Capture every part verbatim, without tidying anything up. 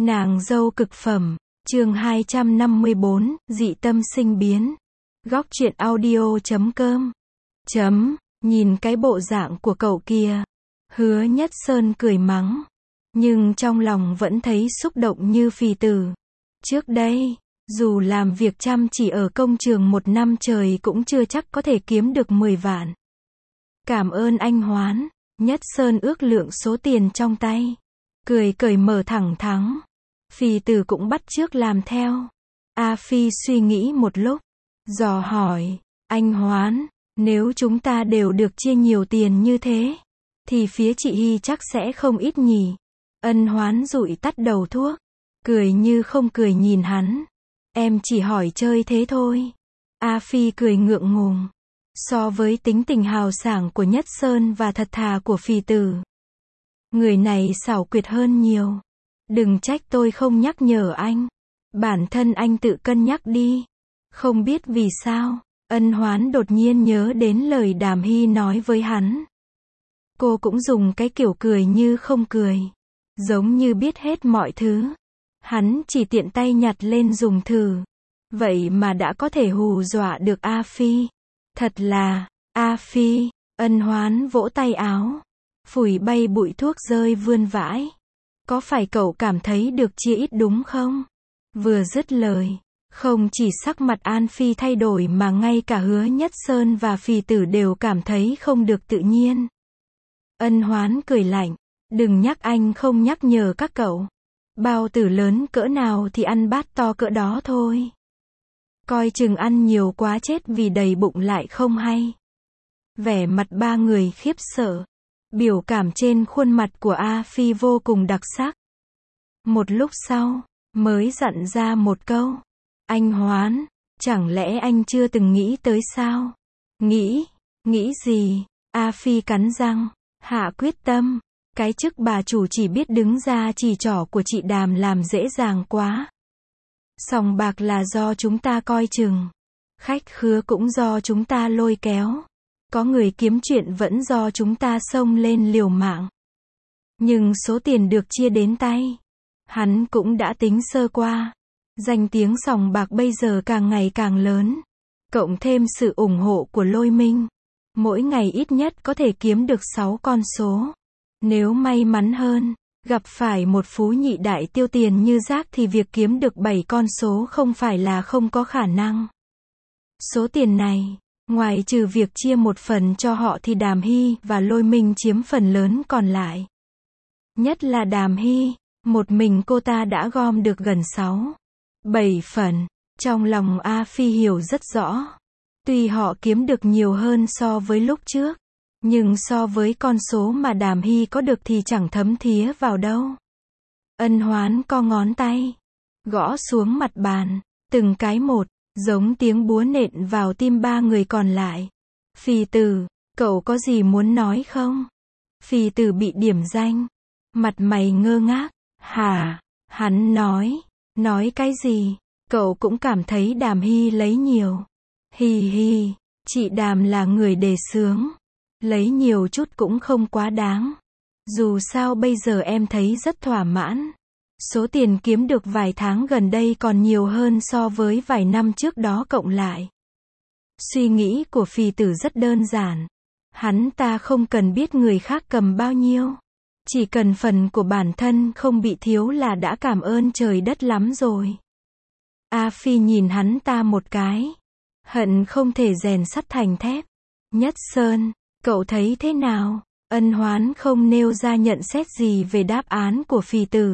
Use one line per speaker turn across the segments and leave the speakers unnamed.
Nàng dâu cực phẩm, chương hai trăm năm mươi bốn, dị tâm sinh biến. Góc truyện audio chấm com. Chấm, nhìn cái bộ dạng của cậu kia. Hứa Nhất Sơn cười mắng. Nhưng trong lòng vẫn thấy xúc động như phì tử. Trước đây, dù làm việc chăm chỉ ở công trường một năm trời cũng chưa chắc có thể kiếm được mười vạn. Cảm ơn anh Hoán. Nhất Sơn ước lượng số tiền trong tay. Cười cởi mở thẳng thắn. Phì tử cũng bắt chước làm theo. A Phi suy nghĩ một lúc. Dò hỏi, anh Hoán, nếu chúng ta đều được chia nhiều tiền như thế, thì phía chị Hy chắc sẽ không ít nhỉ. Ân Hoán dụi tắt đầu thuốc. Cười như không cười nhìn hắn. Em chỉ hỏi chơi thế thôi. A Phi cười ngượng ngùng. So với tính tình hào sảng của Nhất Sơn và thật thà của phì tử, người này xảo quyệt hơn nhiều. Đừng trách tôi không nhắc nhở anh. Bản thân anh tự cân nhắc đi. Không biết vì sao, Ân Hoán đột nhiên nhớ đến lời Đàm Hy nói với hắn. Cô cũng dùng cái kiểu cười như không cười. Giống như biết hết mọi thứ. Hắn chỉ tiện tay nhặt lên dùng thử. Vậy mà đã có thể hù dọa được A Phi. Thật là, A Phi, Ân Hoán vỗ tay áo. Phủi bay bụi thuốc rơi vươn vãi. Có phải cậu cảm thấy được chia ít đúng không? Vừa dứt lời, không chỉ sắc mặt An Phi thay đổi mà ngay cả Hứa Nhất Sơn và phì tử đều cảm thấy không được tự nhiên. Ân Hoán cười lạnh. Đừng nhắc anh không nhắc nhở các cậu. Bao tử lớn cỡ nào thì ăn bát to cỡ đó thôi. Coi chừng ăn nhiều quá chết vì đầy bụng lại không hay. Vẻ mặt ba người khiếp sợ. Biểu cảm trên khuôn mặt của A Phi vô cùng đặc sắc. Một lúc sau, mới dặn ra một câu. Anh Hoán, chẳng lẽ anh chưa từng nghĩ tới sao? Nghĩ, nghĩ gì? A Phi cắn răng, hạ quyết tâm. Cái chức bà chủ chỉ biết đứng ra chỉ trỏ của chị Đàm làm dễ dàng quá. Sòng bạc là do chúng ta coi chừng. Khách khứa cũng do chúng ta lôi kéo. Có người kiếm chuyện vẫn do chúng ta xông lên liều mạng. Nhưng số tiền được chia đến tay, hắn cũng đã tính sơ qua. Danh tiếng sòng bạc bây giờ càng ngày càng lớn. Cộng thêm sự ủng hộ của Lôi Minh. Mỗi ngày ít nhất có thể kiếm được sáu con số. Nếu may mắn hơn, gặp phải một phú nhị đại tiêu tiền như Giác thì việc kiếm được bảy con số không phải là không có khả năng. Số tiền này, ngoài trừ việc chia một phần cho họ thì Đàm Hy và Lôi Minh chiếm phần lớn còn lại. Nhất là Đàm Hy, một mình cô ta đã gom được gần sáu, bảy phần. Trong lòng A Phi hiểu rất rõ. Tuy họ kiếm được nhiều hơn so với lúc trước, nhưng so với con số mà Đàm Hy có được thì chẳng thấm thía vào đâu. Ân Hoán co ngón tay, gõ xuống mặt bàn, từng cái một, giống tiếng búa nện vào tim ba người còn lại. Phì tử, cậu có gì muốn nói không? Phì tử bị điểm danh, mặt mày ngơ ngác. Hả? Hắn nói, nói cái gì? Cậu cũng cảm thấy Đàm Hy lấy nhiều. Hì hì, chị Đàm là người đề xướng. Lấy nhiều chút cũng không quá đáng. Dù sao bây giờ em thấy rất thỏa mãn. Số tiền kiếm được vài tháng gần đây còn nhiều hơn so với vài năm trước đó cộng lại. Suy nghĩ của phì tử rất đơn giản. Hắn ta không cần biết người khác cầm bao nhiêu. Chỉ cần phần của bản thân không bị thiếu là đã cảm ơn trời đất lắm rồi. A Phi nhìn hắn ta một cái. Hận không thể rèn sắt thành thép. Nhất Sơn, cậu thấy thế nào? Ân Hoán không nêu ra nhận xét gì về đáp án của phì tử,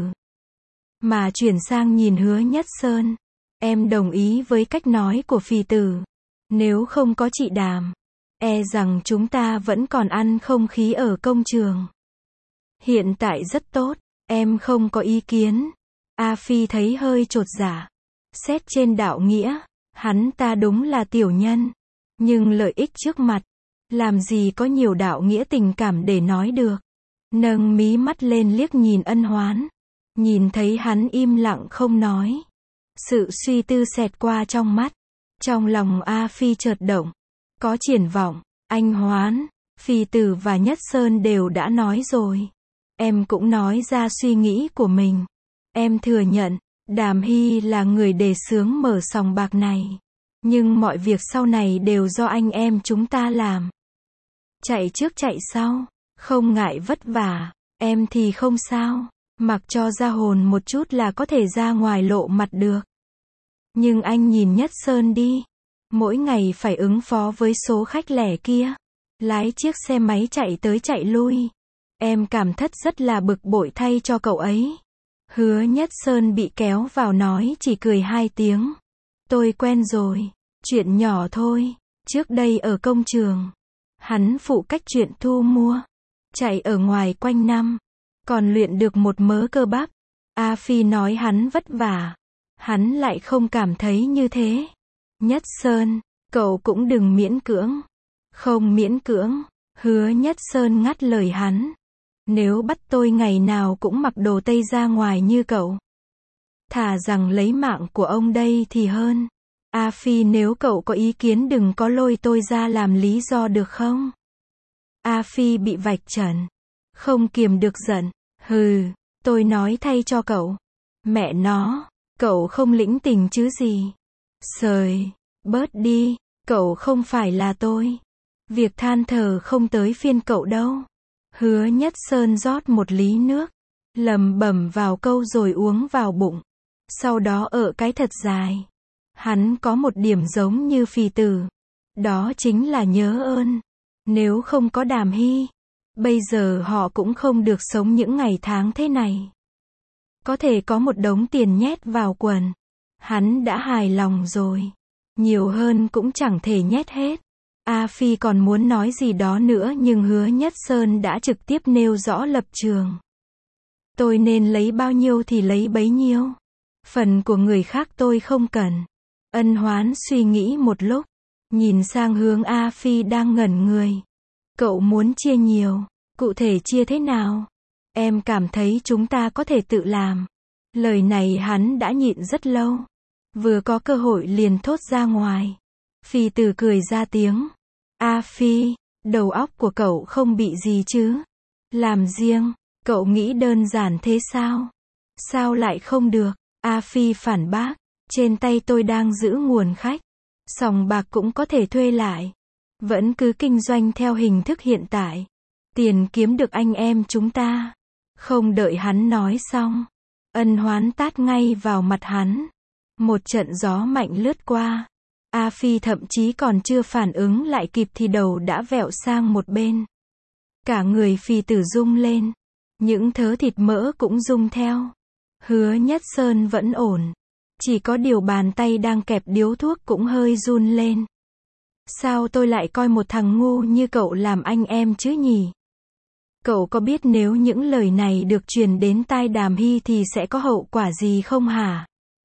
mà chuyển sang nhìn Hứa Nhất Sơn. Em đồng ý với cách nói của phì tử. Nếu không có chị Đàm, e rằng chúng ta vẫn còn ăn không khí ở công trường. Hiện tại rất tốt, em không có ý kiến. A Phi thấy hơi chột dạ. Xét trên đạo nghĩa, hắn ta đúng là tiểu nhân. Nhưng lợi ích trước mặt, làm gì có nhiều đạo nghĩa tình cảm để nói được. Nâng mí mắt lên liếc nhìn Ân Hoán. Nhìn thấy hắn im lặng không nói. Sự suy tư xẹt qua trong mắt. Trong lòng A Phi chợt động. Có triển vọng. Anh Hoán, phì tử và Nhất Sơn đều đã nói rồi. Em cũng nói ra suy nghĩ của mình. Em thừa nhận, Đàm Hy là người đề xướng mở sòng bạc này. Nhưng mọi việc sau này đều do anh em chúng ta làm. Chạy trước chạy sau, không ngại vất vả, em thì không sao, mặc cho ra hồn một chút là có thể ra ngoài lộ mặt được. Nhưng anh nhìn Nhất Sơn đi, mỗi ngày phải ứng phó với số khách lẻ kia, lái chiếc xe máy chạy tới chạy lui. Em cảm thất rất là bực bội thay cho cậu ấy. Hứa Nhất Sơn bị kéo vào nói chỉ cười hai tiếng. Tôi quen rồi, chuyện nhỏ thôi, trước đây ở công trường, hắn phụ cách chuyện thu mua, chạy ở ngoài quanh năm, còn luyện được một mớ cơ bắp. A Phi nói hắn vất vả, hắn lại không cảm thấy như thế. Nhất Sơn, cậu cũng đừng miễn cưỡng. Không miễn cưỡng, Hứa Nhất Sơn ngắt lời hắn. Nếu bắt tôi ngày nào cũng mặc đồ tây ra ngoài như cậu, thà rằng lấy mạng của ông đây thì hơn. A Phi, nếu cậu có ý kiến đừng có lôi tôi ra làm lý do được không? A Phi bị vạch trần, không kiềm được giận. Hừ, tôi nói thay cho cậu. Mẹ nó, cậu không lĩnh tình chứ gì. Sời, bớt đi, cậu không phải là tôi. Việc than thở không tới phiên cậu đâu. Hứa Nhất Sơn rót một ly nước, lẩm bẩm vào câu rồi uống vào bụng. Sau đó ở cái thật dài. Hắn có một điểm giống như Phì Tử. Đó chính là nhớ ơn. Nếu không có Đàm Hy, bây giờ họ cũng không được sống những ngày tháng thế này. Có thể có một đống tiền nhét vào quần, hắn đã hài lòng rồi. Nhiều hơn cũng chẳng thể nhét hết. A Phi còn muốn nói gì đó nữa nhưng Hứa Nhất Sơn đã trực tiếp nêu rõ lập trường. Tôi nên lấy bao nhiêu thì lấy bấy nhiêu. Phần của người khác tôi không cần. Ân Hoán suy nghĩ một lúc, nhìn sang hướng A Phi đang ngẩn người. Cậu muốn chia nhiều, cụ thể chia thế nào? Em cảm thấy chúng ta có thể tự làm. Lời này hắn đã nhịn rất lâu. Vừa có cơ hội liền thốt ra ngoài. Phi Tử cười ra tiếng. A Phi, đầu óc của cậu không bị gì chứ? Làm riêng, cậu nghĩ đơn giản thế sao? Sao lại không được? A Phi phản bác. Trên tay tôi đang giữ nguồn khách. Sòng bạc cũng có thể thuê lại. Vẫn cứ kinh doanh theo hình thức hiện tại. Tiền kiếm được anh em chúng ta. Không đợi hắn nói xong, Ân Hoán tát ngay vào mặt hắn. Một trận gió mạnh lướt qua. A Phi thậm chí còn chưa phản ứng lại kịp thì đầu đã vẹo sang một bên. Cả người Phì Tử rung lên. Những thớ thịt mỡ cũng rung theo. Hứa Nhất Sơn vẫn ổn. Chỉ có điều bàn tay đang kẹp điếu thuốc cũng hơi run lên. Sao tôi lại coi một thằng ngu như cậu làm anh em chứ nhỉ? Cậu có biết nếu những lời này được truyền đến tai Đàm Hy thì sẽ có hậu quả gì không hả?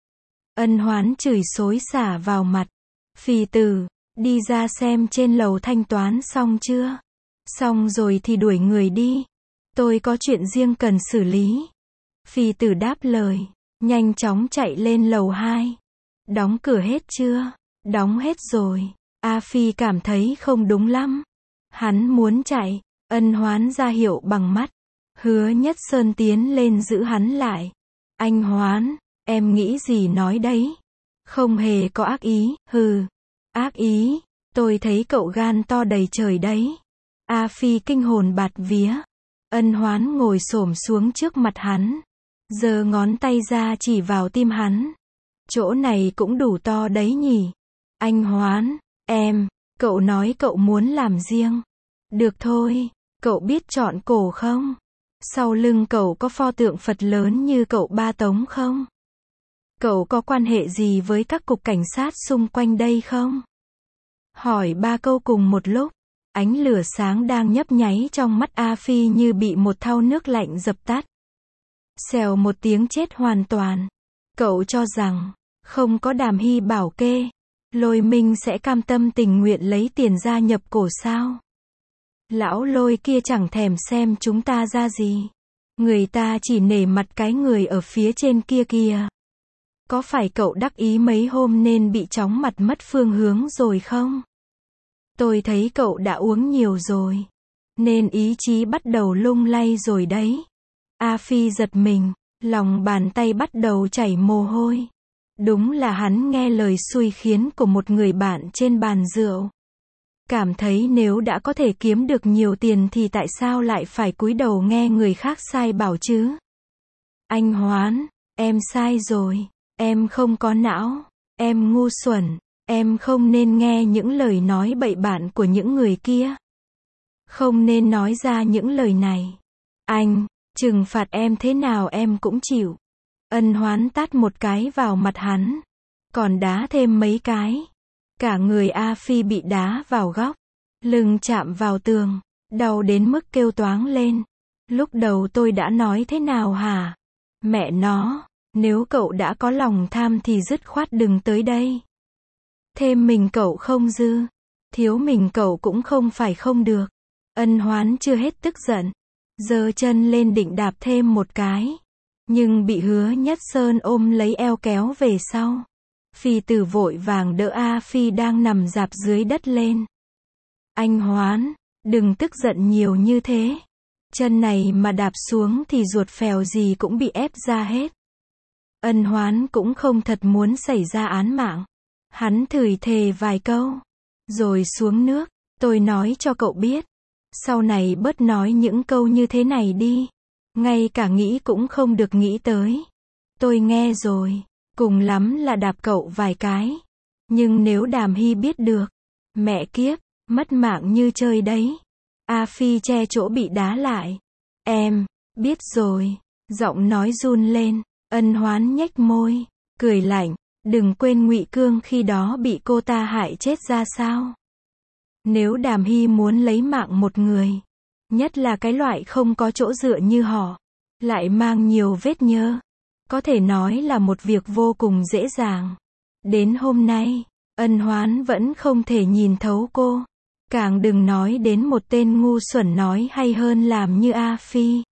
Ân Hoán chửi xối xả vào mặt. Phì Tử, đi ra xem trên lầu thanh toán xong chưa? Xong rồi thì đuổi người đi. Tôi có chuyện riêng cần xử lý. Phì Tử đáp lời, nhanh chóng chạy lên lầu hai. Đóng cửa hết chưa? Đóng hết rồi. A Phi cảm thấy không đúng lắm. Hắn muốn chạy. Ân Hoán ra hiệu bằng mắt. Hứa Nhất Sơn tiến lên giữ hắn lại. Anh Hoán, em nghĩ gì nói đấy? Không hề có ác ý. Hừ, ác ý, tôi thấy cậu gan to đầy trời đấy. A Phi kinh hồn bạt vía. Ân Hoán ngồi xổm xuống trước mặt hắn, giơ ngón tay ra chỉ vào tim hắn. Chỗ này cũng đủ to đấy nhỉ? Anh Hoán, em, cậu nói cậu muốn làm riêng. Được thôi, cậu biết chọn cổ không? Sau lưng cậu có pho tượng Phật lớn như cậu Ba Tống không? Cậu có quan hệ gì với các cục cảnh sát xung quanh đây không? Hỏi ba câu cùng một lúc, ánh lửa sáng đang nhấp nháy trong mắt A Phi như bị một thau nước lạnh dập tắt. Xèo một tiếng chết hoàn toàn. Cậu cho rằng, không có Đàm Hy bảo kê, Lôi Minh sẽ cam tâm tình nguyện lấy tiền gia nhập cổ sao? Lão Lôi kia chẳng thèm xem chúng ta ra gì. Người ta chỉ nể mặt cái người ở phía trên kia kìa. Có phải cậu đắc ý mấy hôm nên bị chóng mặt mất phương hướng rồi không? Tôi thấy cậu đã uống nhiều rồi, nên ý chí bắt đầu lung lay rồi đấy. A Phi giật mình, Lòng bàn tay bắt đầu chảy mồ hôi. Đúng là hắn nghe lời xui khiến của một người bạn trên bàn rượu. Cảm thấy nếu đã có thể kiếm được nhiều tiền thì tại sao lại phải cúi đầu nghe người khác sai bảo chứ? Anh Hoán, em sai rồi. Em không có não. Em ngu xuẩn. Em không nên nghe những lời nói bậy bạn của những người kia. Không nên nói ra những lời này. Anh, trừng phạt em thế nào em cũng chịu. Ân Hoán tát một cái vào mặt hắn. Còn đá thêm mấy cái. Cả người A Phi bị đá vào góc. Lưng chạm vào tường. Đau đến mức kêu toáng lên. Lúc đầu tôi đã nói thế nào hả? Mẹ nó, nếu cậu đã có lòng tham thì dứt khoát đừng tới đây. Thêm mình cậu không dư. Thiếu mình cậu cũng không phải không được. Ân Hoán chưa hết tức giận. Giơ chân lên định đạp thêm một cái. Nhưng bị Hứa Nhất Sơn ôm lấy eo kéo về sau. Phi Tử vội vàng đỡ A Phi đang nằm rạp dưới đất lên. Anh Hoán, đừng tức giận nhiều như thế. Chân này mà đạp xuống thì ruột phèo gì cũng bị ép ra hết. Ân Hoán cũng không thật muốn xảy ra án mạng. Hắn thửi thề vài câu. Rồi xuống nước. Tôi nói cho cậu biết. Sau này bớt nói những câu như thế này đi. Ngay cả nghĩ cũng không được nghĩ tới. Tôi nghe rồi. Cùng lắm là đạp cậu vài cái. Nhưng nếu Đàm Hy biết được. Mẹ kiếp, mất mạng như chơi đấy. A Phi che chỗ bị đá lại. Em, biết rồi. Giọng nói run lên. Ân Hoán nhếch môi. Cười lạnh. Đừng quên Ngụy Cương khi đó bị cô ta hại chết ra sao. Nếu Đàm Hy muốn lấy mạng một người. Nhất là cái loại không có chỗ dựa như họ. Lại mang nhiều vết nhơ. Có thể nói là một việc vô cùng dễ dàng. Đến hôm nay, Ân Hoán vẫn không thể nhìn thấu cô. Càng đừng nói đến một tên ngu xuẩn nói hay hơn làm như A Phi.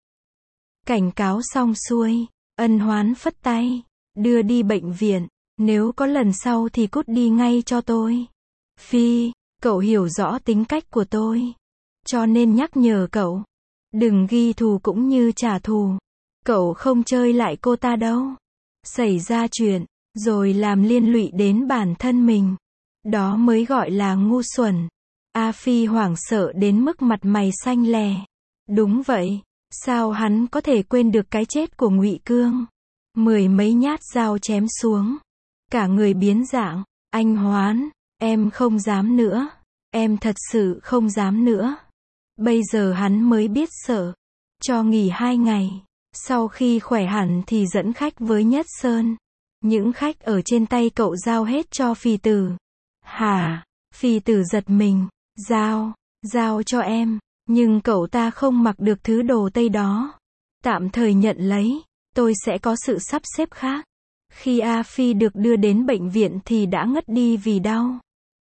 Cảnh cáo xong xuôi, Ân Hoán phất tay. Đưa đi bệnh viện. Nếu có lần sau thì cút đi ngay cho tôi. Phi, cậu hiểu rõ tính cách của tôi. Cho nên nhắc nhở cậu. Đừng ghi thù cũng như trả thù. Cậu không chơi lại cô ta đâu. Xảy ra chuyện, rồi làm liên lụy đến bản thân mình. Đó mới gọi là ngu xuẩn. A Phi hoảng sợ đến mức mặt mày xanh lè. Đúng vậy, sao hắn có thể quên được cái chết của Ngụy Cương? Mười mấy nhát dao chém xuống. Cả người biến dạng. Anh Hoán, em không dám nữa. Em thật sự không dám nữa. Bây giờ hắn mới biết sợ. Cho nghỉ hai ngày. Sau khi khỏe hẳn thì dẫn khách với Nhất Sơn. Những khách ở trên tay cậu giao hết cho Phi Tử. Hả? Phi Tử giật mình. Giao, giao cho em. Nhưng cậu ta không mặc được thứ đồ Tây đó. Tạm thời nhận lấy. Tôi sẽ có sự sắp xếp khác. Khi A Phi được đưa đến bệnh viện thì đã ngất đi vì đau.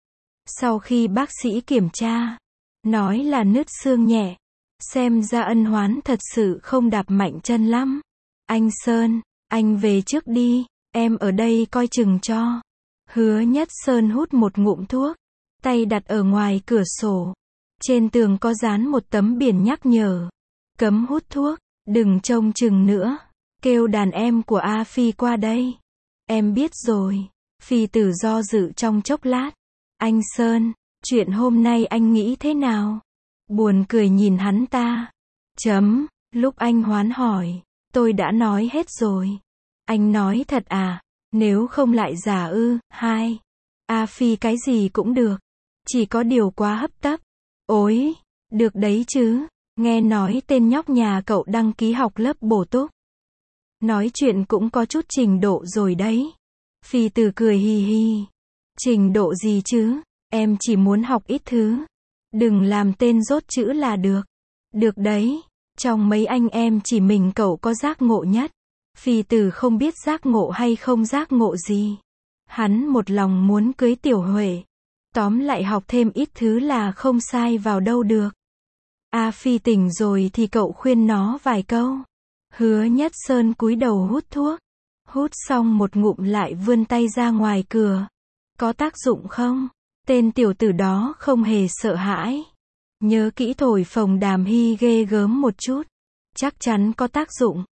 Sau khi bác sĩ kiểm tra, nói là nứt xương nhẹ. Xem ra Ân Hoán thật sự không đạp mạnh chân lắm. Anh Sơn, anh về trước đi, em ở đây coi chừng cho. Hứa Nhất Sơn hút một ngụm thuốc, tay đặt ở ngoài cửa sổ. Trên tường có dán một tấm biển nhắc nhở. Cấm hút thuốc, đừng trông chừng nữa. Kêu đàn em của A Phi qua đây. Em biết rồi. Phi Tử do dự trong chốc lát. Anh Sơn, chuyện hôm nay anh nghĩ thế nào? Buồn cười nhìn hắn ta. Chấm, lúc anh Hoán hỏi, tôi đã nói hết rồi. Anh nói thật à? Nếu không lại giả ư? Hai. A Phi cái gì cũng được. Chỉ có điều quá hấp tấp. Ôi, được đấy chứ. Nghe nói tên nhóc nhà cậu đăng ký học lớp bổ túc. Nói chuyện cũng có chút trình độ rồi đấy. Phi Tử cười hì hì. Trình độ gì chứ? Em chỉ muốn học ít thứ. Đừng làm tên rốt chữ là được. Được đấy. Trong mấy anh em chỉ mình cậu có giác ngộ nhất. Phi Tử không biết giác ngộ hay không giác ngộ gì. Hắn một lòng muốn cưới Tiểu Huệ. Tóm lại học thêm ít thứ là không sai vào đâu được. A Phi tỉnh rồi thì cậu khuyên nó vài câu. Hứa Nhất Sơn cúi đầu hút thuốc. Hút xong một ngụm lại vươn tay ra ngoài cửa. Có tác dụng không? Tên tiểu tử đó không hề sợ hãi. Nhớ kỹ thổi phồng Đàm Hy ghê gớm một chút. Chắc chắn có tác dụng.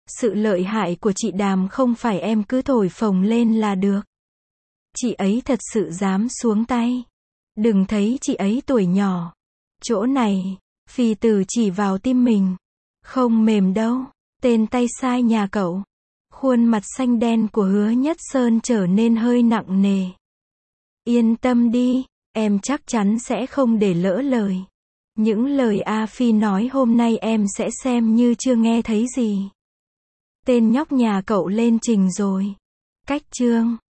Sự lợi hại của chị Đàm không phải em cứ thổi phồng lên là được. Chị ấy thật sự dám xuống tay. Đừng thấy chị ấy tuổi nhỏ. Chỗ này, phì tử chỉ vào tim mình. Không mềm đâu. Tên tay sai nhà cậu. Khuôn mặt xanh đen của Hứa Nhất Sơn trở nên hơi nặng nề. Yên tâm đi, em chắc chắn sẽ không để lỡ lời. Những lời A Phi nói hôm nay em sẽ xem như chưa nghe thấy gì. Tên nhóc nhà cậu lên trình rồi. Cách chương